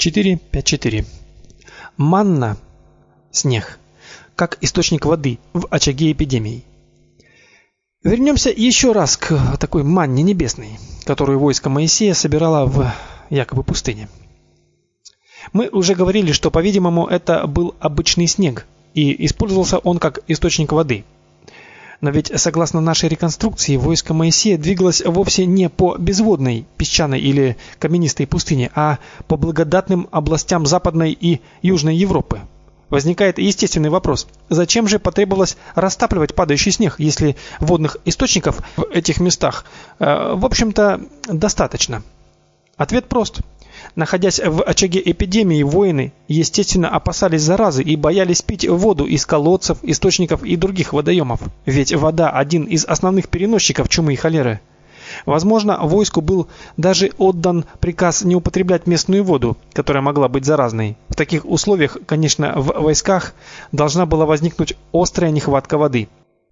4.5.4. Манна, снег, как источник воды в очаге эпидемии. Вернемся еще раз к такой манне небесной, которую войско Моисея собирало в якобы пустыне. Мы уже говорили, что, по-видимому, это был обычный снег, и использовался он как источник воды. Но ведь, согласно нашей реконструкции, войско Моисея двигалось вовсе не по безводной, песчаной или каменистой пустыне, а по благодатным областям Западной и Южной Европы. Возникает естественный вопрос: зачем же потребовалось растапливать падающий снег, если водных источников в этих местах, в общем-то, достаточно? Ответ прост. Находясь в очаге эпидемии, воины, естественно, опасались заразы и боялись пить воду из колодцев, источников и других водоемов. Ведь вода – один из основных переносчиков чумы и холеры. Возможно, войску был даже отдан приказ не употреблять местную воду, которая могла быть заразной. В таких условиях, конечно, в войсках должна была возникнуть острая нехватка воды.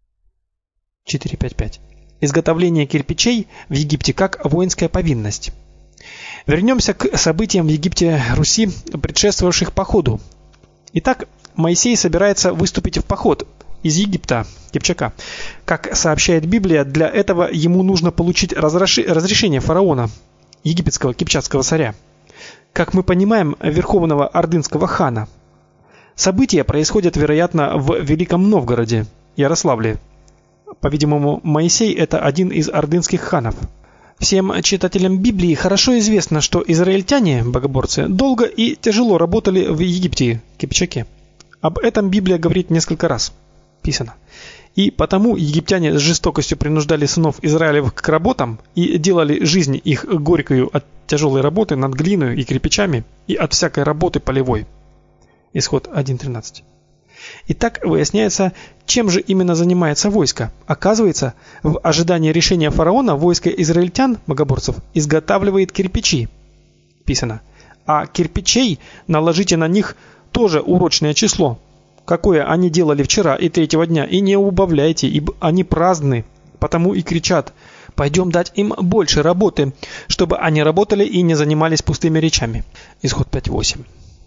4.5.5. Изготовление кирпичей в Египте как воинская повинность. Вернемся к событиям в Египте Руси, предшествовавших походу. Итак, Моисей собирается выступить в поход из Египта, Кипчака. Как сообщает Библия, для этого ему нужно получить разрешение фараона, египетского кипчакского царя. Как мы понимаем, верховного ордынского хана. События происходят, вероятно, в Великом Новгороде, Ярославле. По-видимому, Моисей – это один из ордынских ханов. Всем читателям Библии хорошо известно, что израильтяне, богоборцы, долго и тяжело работали в Египте, Кипчаке. Об этом Библия говорит несколько раз. Писано. И потому египтяне с жестокостью принуждали сынов Израилевых к работам и делали жизнь их горькою от тяжелой работы над глиной и кирпичами и от всякой работы полевой. Исход 1.13. Итак, выясняется, чем же именно занимается войско. Оказывается, в ожидании решения фараона войско израильтян, богоборцев, изготавливает кирпичи. Писано. А кирпичей наложите на них тоже урочное число, какое они делали вчера и третьего дня, и не убавляйте, ибо они праздны, потому и кричат: пойдем дать им больше работы, чтобы они работали и не занимались пустыми речами. Исход 5.8.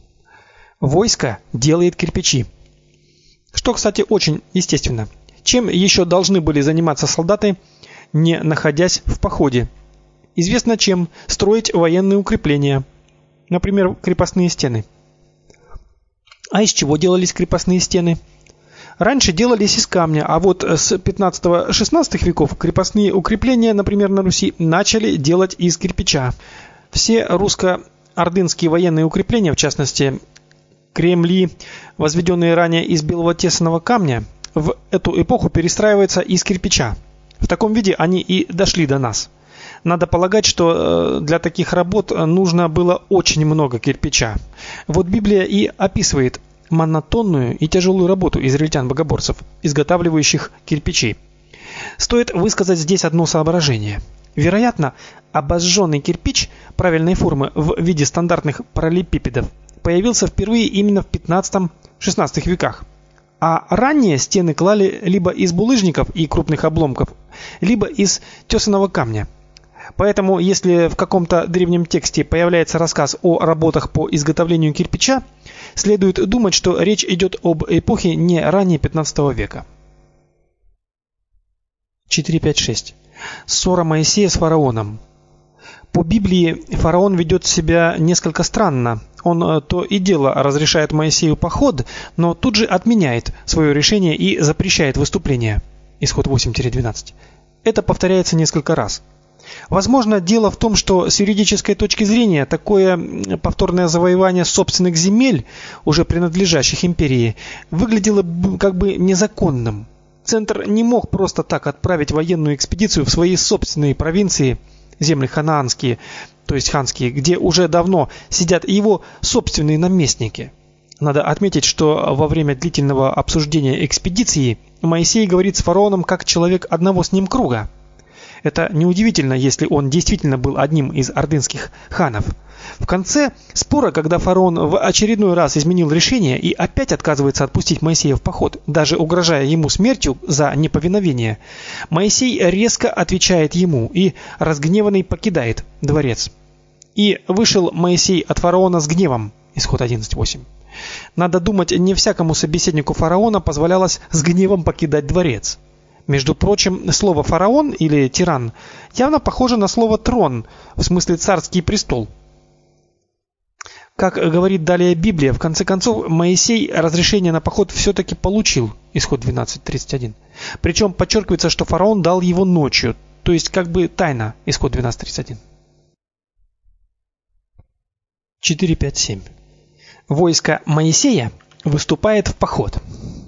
Войско делает кирпичи. Что, кстати, очень естественно. Чем еще должны были заниматься солдаты, не находясь в походе? Известно чем: строить военные укрепления, например, крепостные стены. А из чего делались крепостные стены? Раньше делались из камня, а вот с 15-16 веков крепостные укрепления, например, на Руси, начали делать из кирпича. Все русско-ордынские военные укрепления, в частности, Кремли, возведенные ранее из белого тесаного камня, в эту эпоху перестраиваются из кирпича. В таком виде они и дошли до нас. Надо полагать, что для таких работ нужно было очень много кирпича. Вот Библия и описывает монотонную и тяжелую работу израильтян-богоборцев, изготавливающих кирпичи. Стоит высказать здесь одно соображение. Вероятно, обожженный кирпич правильной формы в виде стандартных параллелепипедов появился впервые именно в 15-16 веках. А ранние стены клали либо из булыжников и крупных обломков, либо из тесаного камня. Поэтому, если в каком-то древнем тексте появляется рассказ о работах по изготовлению кирпича, следует думать, что речь идет об эпохе не ранее 15 века. 4.5.6. Ссора Моисея с фараоном. По Библии фараон ведет себя несколько странно. Он то и дело разрешает Моисею поход, но тут же отменяет свое решение и запрещает выступление. Исход 8-12. Это повторяется несколько раз. Возможно, дело в том, что с юридической точки зрения такое повторное завоевание собственных земель, уже принадлежащих империи, выглядело как бы незаконным. Центр не мог просто так отправить военную экспедицию в свои собственные провинции, земли ханаанские, то есть ханские, где уже давно сидят его собственные наместники. Надо отметить, что во время длительного обсуждения экспедиции Моисей говорит с фараоном как человек одного с ним круга. Это неудивительно, если он действительно был одним из ордынских ханов. В конце спора, когда фараон в очередной раз изменил решение и опять отказывается отпустить Моисея в поход, даже угрожая ему смертью за неповиновение, Моисей резко отвечает ему и разгневанный покидает дворец. И вышел Моисей от фараона с гневом. Исход 11:8. Надо думать, не всякому собеседнику фараона позволялось с гневом покидать дворец. Между прочим, слово фараон или тиран явно похоже на слово трон, в смысле царский престол. Как говорит далее Библия, в конце концов Моисей разрешение на поход все-таки получил. Исход 12:31. Причем подчеркивается, что фараон дал его ночью, то есть как бы тайно. Исход 12:31. 4.5.7. Войско Моисея выступает в поход.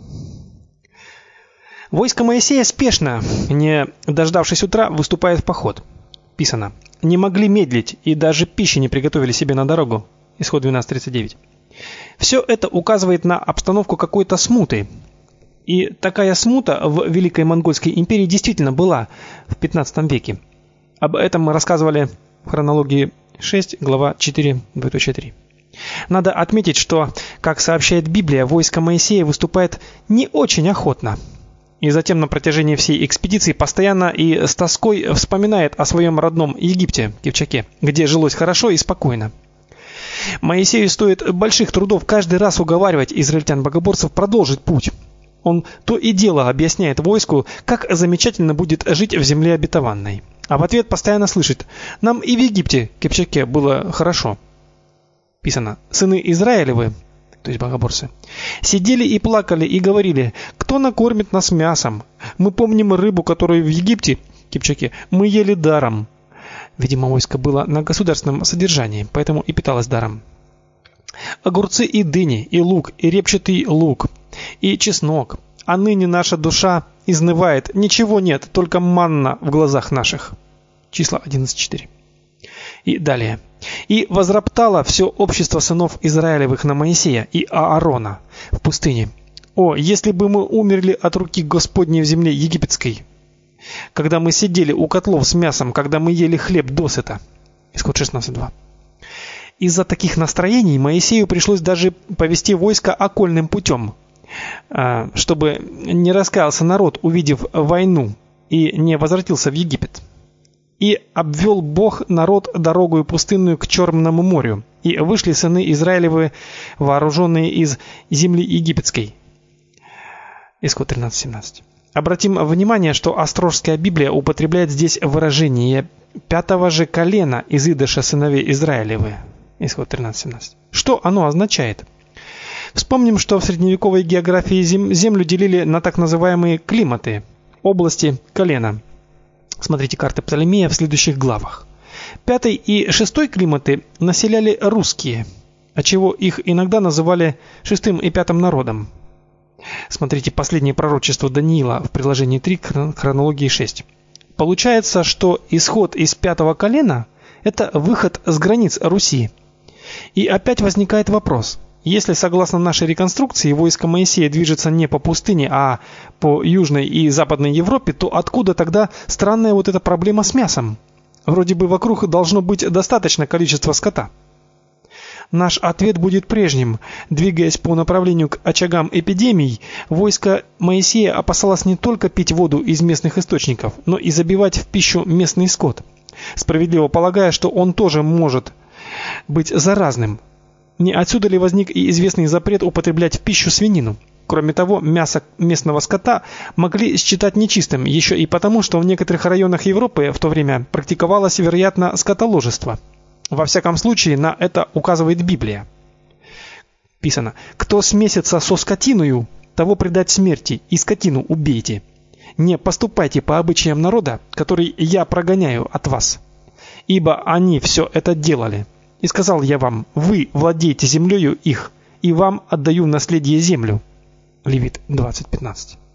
Войско Моисея спешно, не дождавшись утра, выступает в поход. Писано: не могли медлить и даже пищи не приготовили себе на дорогу. Исход 12:39. Все это указывает на обстановку какой-то смуты. И такая смута в Великой Монгольской империи действительно была в 15 веке. Об этом мы рассказывали в хронологии 6, глава 4.3. Надо отметить, что, как сообщает Библия, войско Моисея выступает не очень охотно. И затем на протяжении всей экспедиции постоянно и с тоской вспоминает о своем родном Египте, Кипчаке, где жилось хорошо и спокойно. Моисею стоит больших трудов каждый раз уговаривать израильтян-богоборцев продолжить путь. Он то и дело объясняет войску, как замечательно будет жить в земле обетованной. А в ответ постоянно слышит: нам и в Египте, Кипчаке, было хорошо. Писано: сыны Израилевы, то есть богоборцы, сидели и плакали и говорили: кто накормит нас мясом? Мы помним рыбу, которую в Египте, Кипчаке, мы ели даром. Видимо, войско было на государственном содержании, поэтому и питалось даром. Огурцы и дыни, и лук, и репчатый лук, и чеснок. А ныне наша душа изнывает, ничего нет, только манна в глазах наших. Числа 11:4. И далее. И возроптало все общество сынов Израилевых на Моисея и Аарона в пустыне: о, если бы мы умерли от руки Господней в земле египетской, когда мы сидели у котлов с мясом, когда мы ели хлеб досыта. Исход 16:2. Из-за таких настроений Моисею пришлось даже повести войско окольным путем, чтобы не раскаялся народ, увидев войну, и не возвратился в Египет. И обвел Бог народ дорогою пустынную к Черному морю, и вышли сыны Израилевы, вооруженные из земли египетской. Исход 13:17. Обратим внимание, что Острожская Библия употребляет здесь выражение «пятого же колена из Идыша сыновей Израилевы». Исход 13:17. Что оно означает? Вспомним, что в средневековой географии землю делили на так называемые климаты, области колена. Смотрите карты Птолемея в следующих главах. 5-й и 6-й климаты населяли русские, отчего их иногда называли 6-м и 5-м народом. Смотрите последнее пророчество Даниила в приложении 3 к хронологии 6. Получается, что исход из 5-го колена – это выход с границ Руси. И опять возникает вопрос: если, согласно нашей реконструкции, войско Моисея движется не по пустыне, а по Южной и Западной Европе, то откуда тогда странная вот эта проблема с мясом? Вроде бы вокруг должно быть достаточно количества скота. Наш ответ будет прежним. Двигаясь по направлению к очагам эпидемий, войско Моисея опасалось не только пить воду из местных источников, но и забивать в пищу местный скот, справедливо полагая, что он тоже может быть заразным. Не отсюда ли возник и известный запрет употреблять в пищу свинину? Кроме того, мясо местного скота могли считать нечистым еще и потому, что в некоторых районах Европы в то время практиковалось, вероятно, скотоложество. Во всяком случае, на это указывает Библия. Писано: «Кто смесится со скотиною, того предать смерти, и скотину убейте. Не поступайте по обычаям народа, который я прогоняю от вас. Ибо они все это делали. И сказал я вам: вы владеете землею их, и вам отдаю в наследие землю». Левит 20:15.